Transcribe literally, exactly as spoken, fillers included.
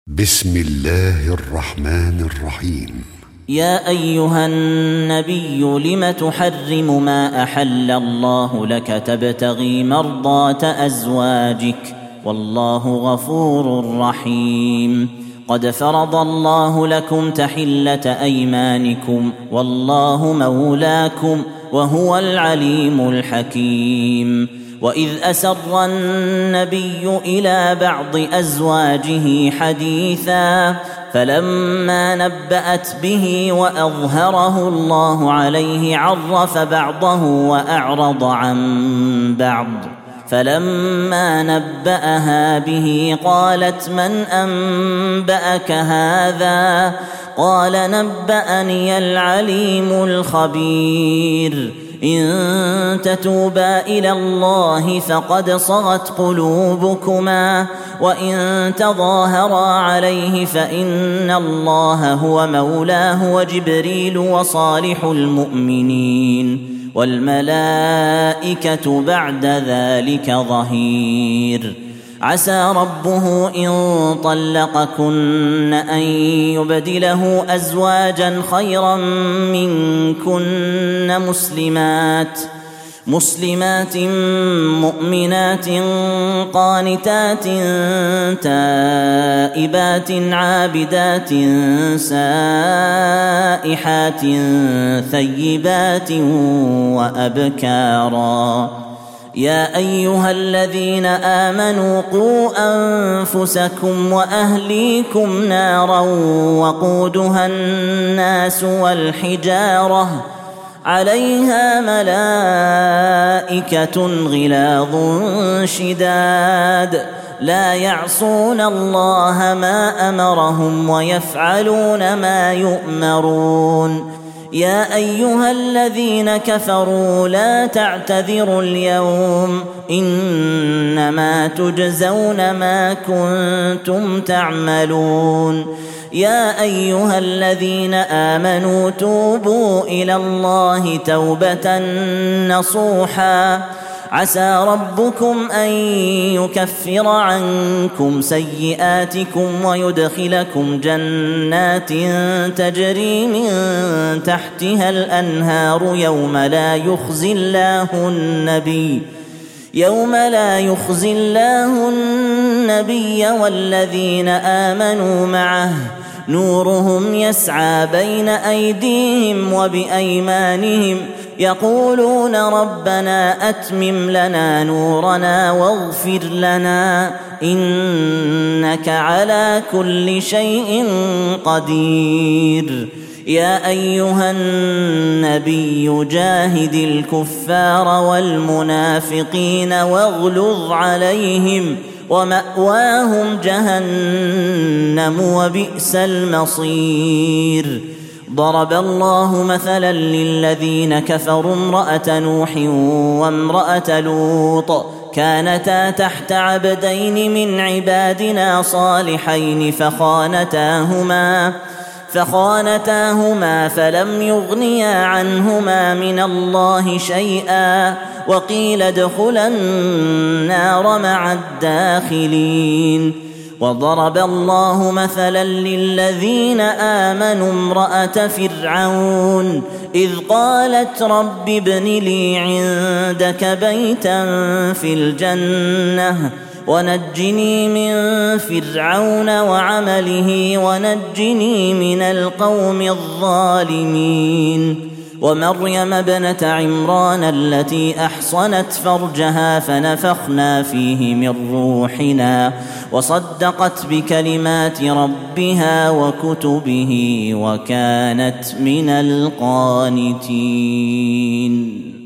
بسم الله الرحمن الرحيم. يا أيها النبي لم تحرم ما أحل الله لك تبتغي مرضات أزواجك والله غفور رحيم. قد فرض الله لكم تحلة أيمانكم والله مولاكم وهو العليم الحكيم. وإذ أسر النبي إلى بعض أزواجه حديثا فلما نبأت به وأظهره الله عليه عرف بعضه وأعرض عن بعض. فلما نبأها به قالت من أنبأك هذا؟ قال نبأني العليم الخبير. إن تتوبا إلى الله فقد صغت قلوبكما وإن تظاهرا عليه فإن الله هو مولاه وجبريل وصالح المؤمنين والملائكة بعد ذلك ظهير. عسى ربه إن طلقكن أن يبدله أزواجا خيرا منكن مسلمات مسلمات مؤمنات قانتات تائبات عابدات سائحات ثيبات وأبكارا. يا أيها الذين آمنوا قوا أنفسكم وأهليكم نارا وقودها الناس والحجارة عليها ملائكة غلاظ شداد لا يعصون الله ما أمرهم ويفعلون ما يؤمرون. يا أيها الذين كفروا لا تعتذروا اليوم إنما تجزون ما كنتم تعملون. يا أيها الذين آمنوا توبوا إلى الله توبة نصوحا عسى ربكم أن يكفر عنكم سيئاتكم ويدخلكم جنات تجري من تحتها الأنهار يوم لا يخزي الله النبي يوم لا يخزي الله النبي والذين آمنوا معه نورهم يسعى بين أيديهم وبأيمانهم يقولون ربنا أتمم لنا نورنا واغفر لنا إنك على كل شيء قدير. يا أيها النبي جاهد الكفار والمنافقين واغلظ عليهم ومأواهم جهنم وبئس المصير. ضرب الله مثلا للذين كفروا امرأة نوح وامرأة لوط كانتا تحت عبدين من عبادنا صالحين فخانتاهما فخانتاهما فلم يغنيا عنهما من الله شيئا وقيل ادخلا النار مع الداخلين. وضرب الله مثلا للذين آمنوا امرأة فرعون إذ قالت رب ابن لي عندك بيتا في الجنة ونجني من فرعون وعمله ونجني من القوم الظالمين. ومريم ابنة عمران التي أحصنت فرجها فنفخنا فيه من روحنا وصدقت بكلمات ربها وكتبه وكانت من القانتين.